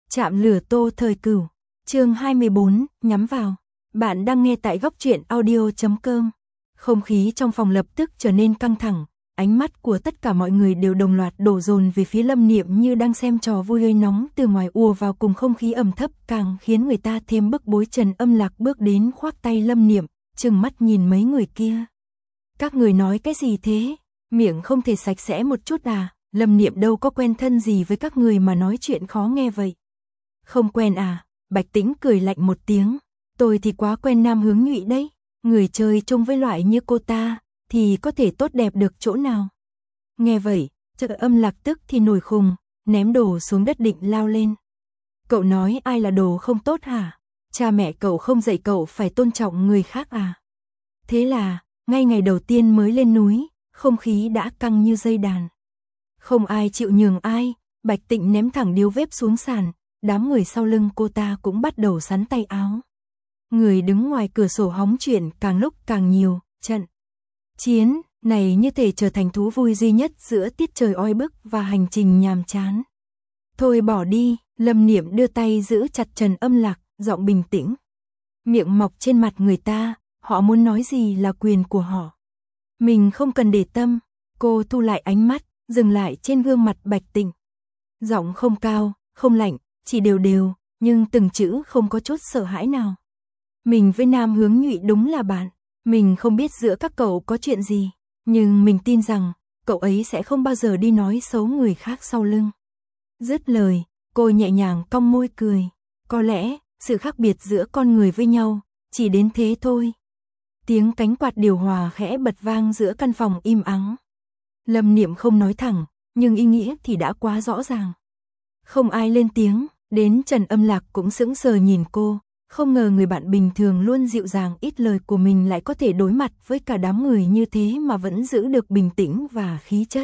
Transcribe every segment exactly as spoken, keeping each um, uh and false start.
Chạm lửa Tô Thời Cửu, chương hai mươi bốn, nhắm vào. Bạn đang nghe tại góc truyện audio chấm com. Không khí trong phòng lập tức trở nên căng thẳng, ánh mắt của tất cả mọi người đều đồng loạt đổ dồn về phía Lâm Niệm như đang xem trò vui hơi nóng từ ngoài ùa vào cùng không khí ẩm thấp càng khiến người ta thêm bức bối. Trần Âm Lạc bước đến khoác tay Lâm Niệm, trừng mắt nhìn mấy người kia. Các người nói cái gì thế? Miệng không thể sạch sẽ một chút à? Lâm Niệm đâu có quen thân gì với các người mà nói chuyện khó nghe vậy. Không quen à? Bạch Tĩnh cười lạnh một tiếng. Tôi thì quá quen Nam Hướng Nhụy đấy. Người chơi chung với loại như cô ta thì có thể tốt đẹp được chỗ nào? Nghe vậy, Trần Âm Lạc tức thì nổi khùng, ném đồ xuống đất định lao lên. Cậu nói ai là đồ không tốt hả? Cha mẹ cậu không dạy cậu phải tôn trọng người khác à? Thế là, ngay ngày đầu tiên mới lên núi, không khí đã căng như dây đàn. Không ai chịu nhường ai, Bạch Tịnh ném thẳng điếu vép xuống sàn, đám người sau lưng cô ta cũng bắt đầu sắn tay áo. Người đứng ngoài cửa sổ hóng chuyện càng lúc càng nhiều, trận chiến này như thể trở thành thú vui duy nhất giữa tiết trời oi bức và hành trình nhàm chán. Thôi bỏ đi, Lâm Niệm đưa tay giữ chặt Trần Âm Lạc, giọng bình tĩnh. Miệng mọc trên mặt người ta, họ muốn nói gì là quyền của họ. Mình không cần để tâm. Cô thu lại ánh mắt, dừng lại trên gương mặt Bạch Tịnh. Giọng không cao, không lạnh, chỉ đều đều, nhưng từng chữ không có chút sợ hãi nào. Mình với Nam Hướng Nhụy đúng là bạn. Mình không biết giữa các cậu có chuyện gì, nhưng mình tin rằng cậu ấy sẽ không bao giờ đi nói xấu người khác sau lưng. Dứt lời, cô nhẹ nhàng cong môi cười. Có lẽ, sự khác biệt giữa con người với nhau, chỉ đến thế thôi. Tiếng cánh quạt điều hòa khẽ bật vang giữa căn phòng im ắng. Lâm Niệm không nói thẳng, nhưng ý nghĩa thì đã quá rõ ràng. Không ai lên tiếng, đến Trần Âm Lạc cũng sững sờ nhìn cô. Không ngờ người bạn bình thường luôn dịu dàng ít lời của mình lại có thể đối mặt với cả đám người như thế mà vẫn giữ được bình tĩnh và khí chất.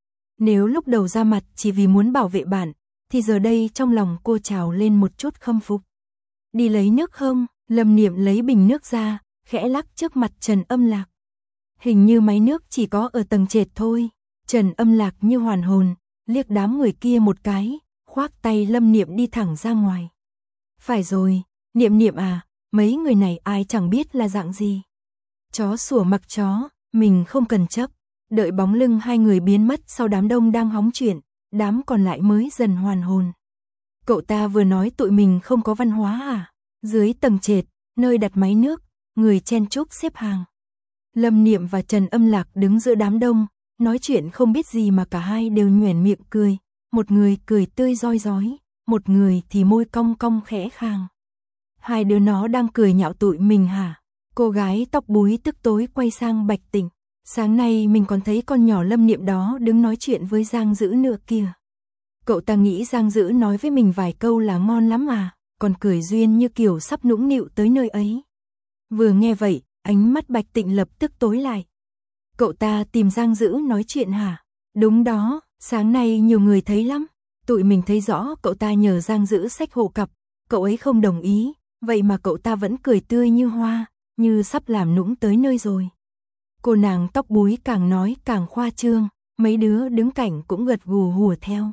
Nếu lúc đầu ra mặt chỉ vì muốn bảo vệ bạn, thì giờ đây trong lòng cô trào lên một chút khâm phục. Đi lấy nước không? Lâm Niệm lấy bình nước ra, khẽ lắc trước mặt Trần Âm Lạc. Hình như máy nước chỉ có ở tầng trệt thôi. Trần Âm Lạc như hoàn hồn, liếc đám người kia một cái, khoác tay Lâm Niệm đi thẳng ra ngoài. Phải rồi, Niệm Niệm à, mấy người này ai chẳng biết là dạng gì. Chó sủa mặc chó, mình không cần chấp. Đợi bóng lưng hai người biến mất sau đám đông đang hóng chuyện, đám còn lại mới dần hoàn hồn. Cậu ta vừa nói tụi mình không có văn hóa à? Dưới tầng trệt, nơi đặt máy nước, người chen chúc xếp hàng. Lâm Niệm và Trần Âm Lạc đứng giữa đám đông, nói chuyện không biết gì mà cả hai đều nhoẻn miệng cười. Một người cười tươi rói rói, một người thì môi cong cong khẽ khàng. Hai đứa nó đang cười nhạo tụi mình hả? Cô gái tóc búi tức tối quay sang Bạch Tịnh. Sáng nay mình còn thấy con nhỏ Lâm Niệm đó đứng nói chuyện với Giang Dữ nữa kìa. Cậu ta nghĩ Giang Dữ nói với mình vài câu là ngon lắm à, còn cười duyên như kiểu sắp nũng nịu tới nơi ấy. Vừa nghe vậy, ánh mắt Bạch Tịnh lập tức tối lại. Cậu ta tìm Giang Dữ nói chuyện hả? Đúng đó, sáng nay nhiều người thấy lắm. Tụi mình thấy rõ cậu ta nhờ Giang Dữ xách hộ cặp, cậu ấy không đồng ý, vậy mà cậu ta vẫn cười tươi như hoa, như sắp làm nũng tới nơi rồi. Cô nàng tóc búi càng nói càng khoa trương, mấy đứa đứng cạnh cũng gật gù hùa theo.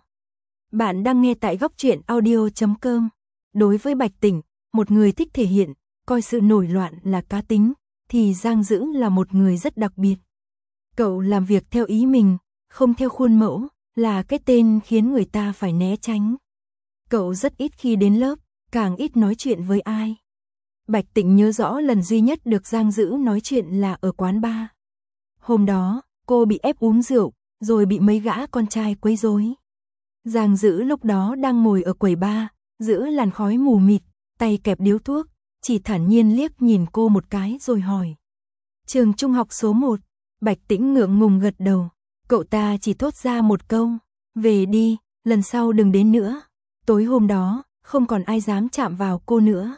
Bạn đang nghe tại góc truyện audio chấm com. Đối với Bạch Tịnh, một người thích thể hiện, coi sự nổi loạn là cá tính, thì Giang Dữ là một người rất đặc biệt. Cậu làm việc theo ý mình, không theo khuôn mẫu, là cái tên khiến người ta phải né tránh. Cậu rất ít khi đến lớp, càng ít nói chuyện với ai. Bạch Tịnh nhớ rõ lần duy nhất được Giang Dữ nói chuyện là ở quán bar. Hôm đó, cô bị ép uống rượu, rồi bị mấy gã con trai quấy rối. Giang Dữ lúc đó đang ngồi ở quầy bar, giữ làn khói mù mịt, tay kẹp điếu thuốc, chỉ thản nhiên liếc nhìn cô một cái rồi hỏi. Trường trung học số một, Bạch Tĩnh ngượng ngùng gật đầu. Cậu ta chỉ thốt ra một câu, về đi, lần sau đừng đến nữa. Tối hôm đó, không còn ai dám chạm vào cô nữa.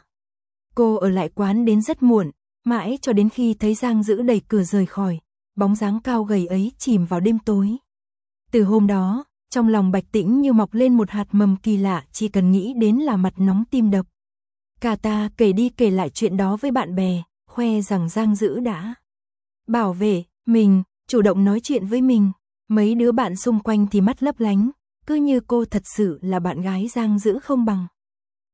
Cô ở lại quán đến rất muộn, mãi cho đến khi thấy Giang Dữ đẩy cửa rời khỏi, bóng dáng cao gầy ấy chìm vào đêm tối. Từ hôm đó, trong lòng Bạch Tĩnh như mọc lên một hạt mầm kỳ lạ, chỉ cần nghĩ đến là mặt nóng tim đập. Cả ta kể đi kể lại chuyện đó với bạn bè, khoe rằng Giang Dữ đã bảo vệ mình, chủ động nói chuyện với mình. Mấy đứa bạn xung quanh thì mắt lấp lánh, cứ như cô thật sự là bạn gái Giang Dữ không bằng.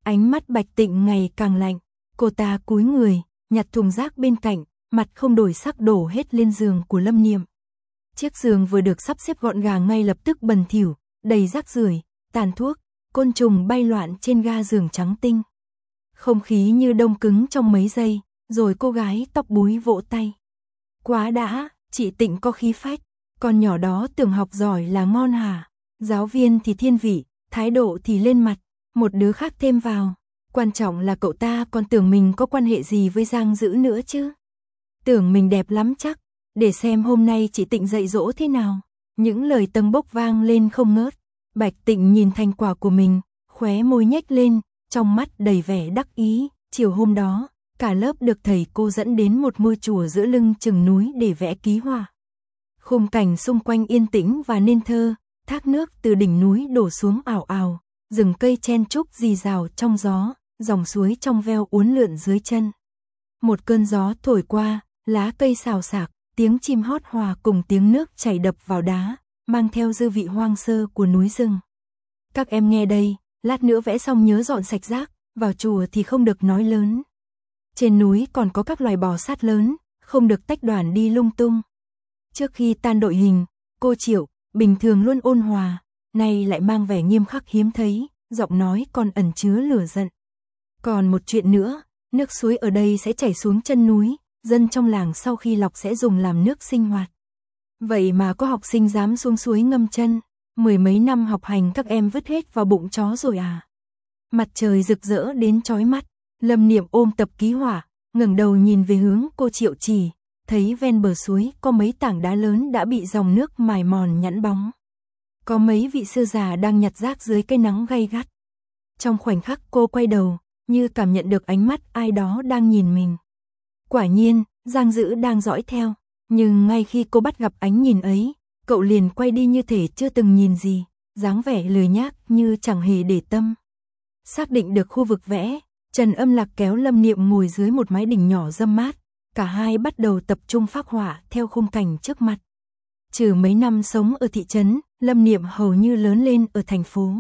Ánh mắt Bạch Tịnh ngày càng lạnh, cô ta cúi người, nhặt thùng rác bên cạnh, mặt không đổi sắc đổ hết lên giường của Lâm Niệm. Chiếc giường vừa được sắp xếp gọn gàng ngay lập tức bẩn thỉu, đầy rác rưởi, tàn thuốc, côn trùng bay loạn trên ga giường trắng tinh. Không khí như đông cứng trong mấy giây, rồi cô gái tóc búi vỗ tay. Quá đã, chị Tịnh có khí phách, con nhỏ đó tưởng học giỏi là ngon hả? Giáo viên thì thiên vị, thái độ thì lên mặt, một đứa khác thêm vào. Quan trọng là cậu ta còn tưởng mình có quan hệ gì với Giang Dữ nữa chứ. Tưởng mình đẹp lắm chắc, để xem hôm nay chị Tịnh dạy dỗ thế nào. Những lời tâng bốc vang lên không ngớt. Bạch Tịnh nhìn thành quả của mình, khóe môi nhếch lên, trong mắt đầy vẻ đắc ý. Chiều hôm đó, cả lớp được thầy cô dẫn đến một ngôi chùa giữa lưng chừng núi để vẽ ký họa. Khung cảnh xung quanh yên tĩnh và nên thơ, thác nước từ đỉnh núi đổ xuống ảo ảo, rừng cây chen trúc rì rào trong gió, dòng suối trong veo uốn lượn dưới chân. Một cơn gió thổi qua, lá cây xào xạc, tiếng chim hót hòa cùng tiếng nước chảy đập vào đá, mang theo dư vị hoang sơ của núi rừng. Các em nghe đây, lát nữa vẽ xong nhớ dọn sạch rác, vào chùa thì không được nói lớn. Trên núi còn có các loài bò sát lớn, không được tách đoàn đi lung tung. Trước khi tan đội hình, cô Triệu, bình thường luôn ôn hòa, nay lại mang vẻ nghiêm khắc hiếm thấy, giọng nói còn ẩn chứa lửa giận. Còn một chuyện nữa, nước suối ở đây sẽ chảy xuống chân núi, dân trong làng sau khi lọc sẽ dùng làm nước sinh hoạt. Vậy mà có học sinh dám xuống suối ngâm chân, mười mấy năm học hành các em vứt hết vào bụng chó rồi à? Mặt trời rực rỡ đến chói mắt, Lâm Niệm ôm tập ký họa, ngẩng đầu nhìn về hướng cô Triệu chỉ, thấy ven bờ suối có mấy tảng đá lớn đã bị dòng nước mài mòn nhẵn bóng. Có mấy vị sư già đang nhặt rác dưới cây nắng gay gắt. Trong khoảnh khắc cô quay đầu, như cảm nhận được ánh mắt ai đó đang nhìn mình. Quả nhiên, Giang Dữ đang dõi theo, nhưng ngay khi cô bắt gặp ánh nhìn ấy, cậu liền quay đi như thể chưa từng nhìn gì, dáng vẻ lười nhác như chẳng hề để tâm. Xác định được khu vực vẽ, Trần Âm Lạc kéo Lâm Niệm ngồi dưới một mái đỉnh nhỏ râm mát, cả hai bắt đầu tập trung phác họa theo khung cảnh trước mặt. Trừ mấy năm sống ở thị trấn, Lâm Niệm hầu như lớn lên ở thành phố.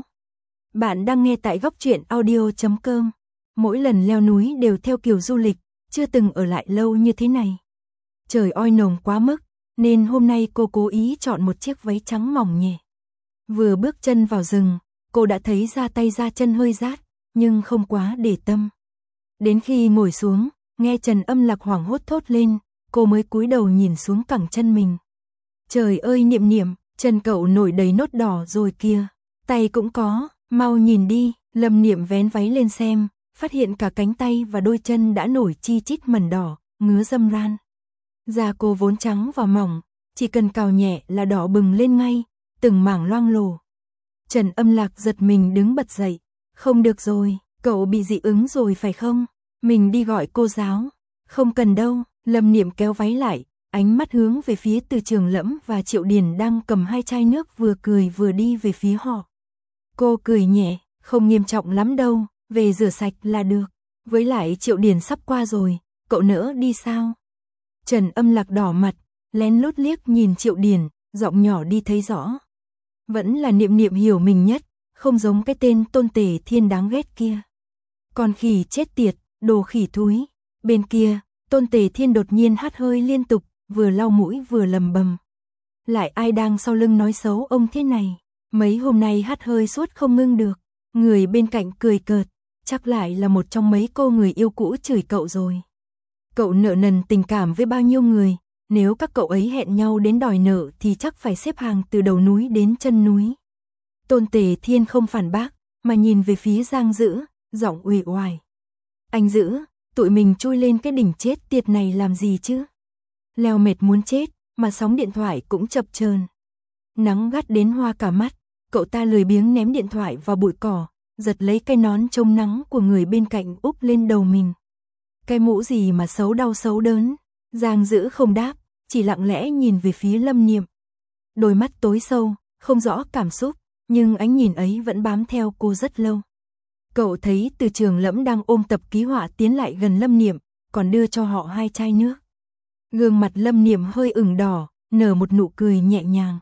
Bạn đang nghe tại góc truyện audio chấm com. Mỗi lần leo núi đều theo kiểu du lịch, chưa từng ở lại lâu như thế này. Trời oi nồng quá mức, nên hôm nay cô cố ý chọn một chiếc váy trắng mỏng nhẹ. Vừa bước chân vào rừng, cô đã thấy da tay da chân hơi rát, nhưng không quá để tâm. Đến khi ngồi xuống, nghe Trần Âm Lạc hoảng hốt thốt lên, cô mới cúi đầu nhìn xuống cẳng chân mình. Trời ơi Niệm Niệm, chân cậu nổi đầy nốt đỏ rồi kìa, tay cũng có, mau nhìn đi. Lâm Niệm vén váy lên xem, phát hiện cả cánh tay và đôi chân đã nổi chi chít mẩn đỏ, ngứa râm ran. Da cô vốn trắng và mỏng, chỉ cần cào nhẹ là đỏ bừng lên ngay, từng mảng loang lổ. Trần Âm Lạc giật mình đứng bật dậy, không được rồi, cậu bị dị ứng rồi phải không? Mình đi gọi cô giáo. Không cần đâu, Lâm Niệm kéo váy lại, ánh mắt hướng về phía Từ Trường Lẫm và Triệu Điền đang cầm hai chai nước vừa cười vừa đi về phía họ. Cô cười nhẹ, không nghiêm trọng lắm đâu, về rửa sạch là được. Với lại Triệu Điền sắp qua rồi, cậu nỡ đi sao? Trần Âm Lạc đỏ mặt, lén lút liếc nhìn Triệu Điền, giọng nhỏ đi thấy rõ. Vẫn là Niệm Niệm hiểu mình nhất, không giống cái tên Tôn Tề Thiên đáng ghét kia. Con khỉ chết tiệt, đồ khỉ thúi. Bên kia, Tôn Tề Thiên đột nhiên hắt hơi liên tục, vừa lau mũi vừa lầm bầm. Lại ai đang sau lưng nói xấu ông thế này? Mấy hôm nay hắt hơi suốt không ngưng được. Người bên cạnh cười cợt, chắc lại là một trong mấy cô người yêu cũ chửi cậu rồi. Cậu nợ nần tình cảm với bao nhiêu người, nếu các cậu ấy hẹn nhau đến đòi nợ thì chắc phải xếp hàng từ đầu núi đến chân núi. Tôn Tề Thiên không phản bác, mà nhìn về phía Giang Dữ, giọng uể oải. Anh Dữ, tụi mình chui lên cái đỉnh chết tiệt này làm gì chứ? Leo mệt muốn chết, mà sóng điện thoại cũng chập chờn. Nắng gắt đến hoa cả mắt, cậu ta lười biếng ném điện thoại vào bụi cỏ, giật lấy cái nón chống nắng của người bên cạnh úp lên đầu mình. Cái mũ gì mà xấu đau xấu đớn? Giang Dữ không đáp, chỉ lặng lẽ nhìn về phía Lâm Niệm. Đôi mắt tối sâu, không rõ cảm xúc, nhưng ánh nhìn ấy vẫn bám theo cô rất lâu. Cậu thấy Từ Trường Lẫm đang ôm tập ký họa tiến lại gần Lâm Niệm, còn đưa cho họ hai chai nước. Gương mặt Lâm Niệm hơi ửng đỏ, nở một nụ cười nhẹ nhàng.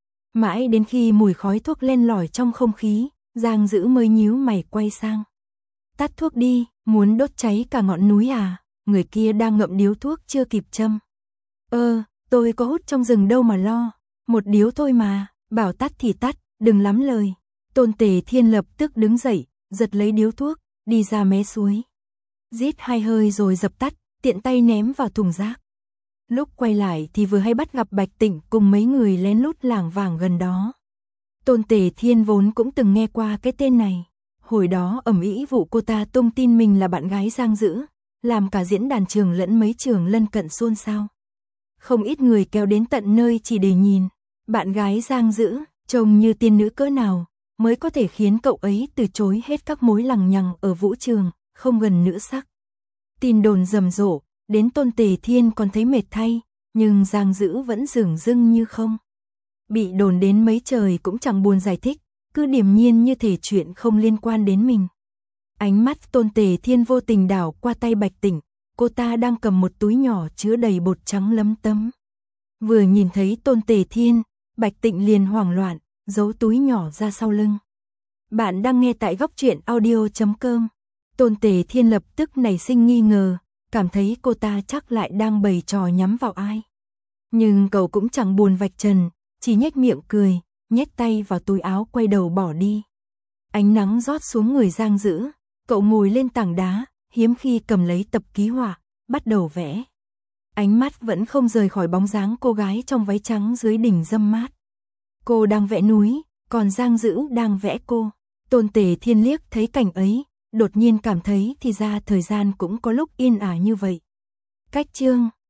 Mãi đến khi mùi khói thuốc len lỏi trong không khí, Giang Dữ mới nhíu mày quay sang. Tắt thuốc đi, muốn đốt cháy cả ngọn núi à? Người kia đang ngậm điếu thuốc chưa kịp châm. Ơ, tôi có hút trong rừng đâu mà lo, một điếu thôi mà, bảo tắt thì tắt, đừng lắm lời. Tôn Tề Thiên lập tức đứng dậy, giật lấy điếu thuốc, đi ra mé suối. Rít hai hơi rồi dập tắt, tiện tay ném vào thùng rác. Lúc quay lại thì vừa hay bắt gặp Bạch Tịnh cùng mấy người lén lút lảng vảng gần đó. Tôn Tề Thiên vốn cũng từng nghe qua cái tên này. Hồi đó ầm ĩ vụ cô ta tung tin mình là bạn gái Giang Dữ, làm cả diễn đàn trường lẫn mấy trường lân cận xôn xao. Không ít người kéo đến tận nơi chỉ để nhìn. Bạn gái Giang Dữ, trông như tiên nữ cỡ nào, mới có thể khiến cậu ấy từ chối hết các mối lằng nhằng ở vũ trường, không gần nữ sắc. Tin đồn rầm rộ, đến Tôn Tề Thiên còn thấy mệt thay, nhưng Giang Dữ vẫn dửng dưng như không. Bị đồn đến mấy trời cũng chẳng buồn giải thích, cứ điềm nhiên như thể chuyện không liên quan đến mình. Ánh mắt Tôn Tề Thiên vô tình đảo qua tay Bạch Tịnh, cô ta đang cầm một túi nhỏ chứa đầy bột trắng lấm tấm. Vừa nhìn thấy Tôn Tề Thiên, Bạch Tịnh liền hoảng loạn, giấu túi nhỏ ra sau lưng. Bạn đang nghe tại góc truyện audio chấm com. Tôn Tề Thiên lập tức nảy sinh nghi ngờ, cảm thấy cô ta chắc lại đang bày trò nhắm vào ai. Nhưng cậu cũng chẳng buồn vạch trần, chỉ nhếch miệng cười, nhét tay vào túi áo quay đầu bỏ đi. Ánh nắng rót xuống người Giang Dữ, cậu ngồi lên tảng đá, hiếm khi cầm lấy tập ký họa, bắt đầu vẽ. Ánh mắt vẫn không rời khỏi bóng dáng cô gái trong váy trắng dưới đỉnh râm mát. Cô đang vẽ núi, còn Giang Dữ đang vẽ cô. Tôn Tề Thiên liếc thấy cảnh ấy, đột nhiên cảm thấy thì ra thời gian cũng có lúc yên ả như vậy. Cách chương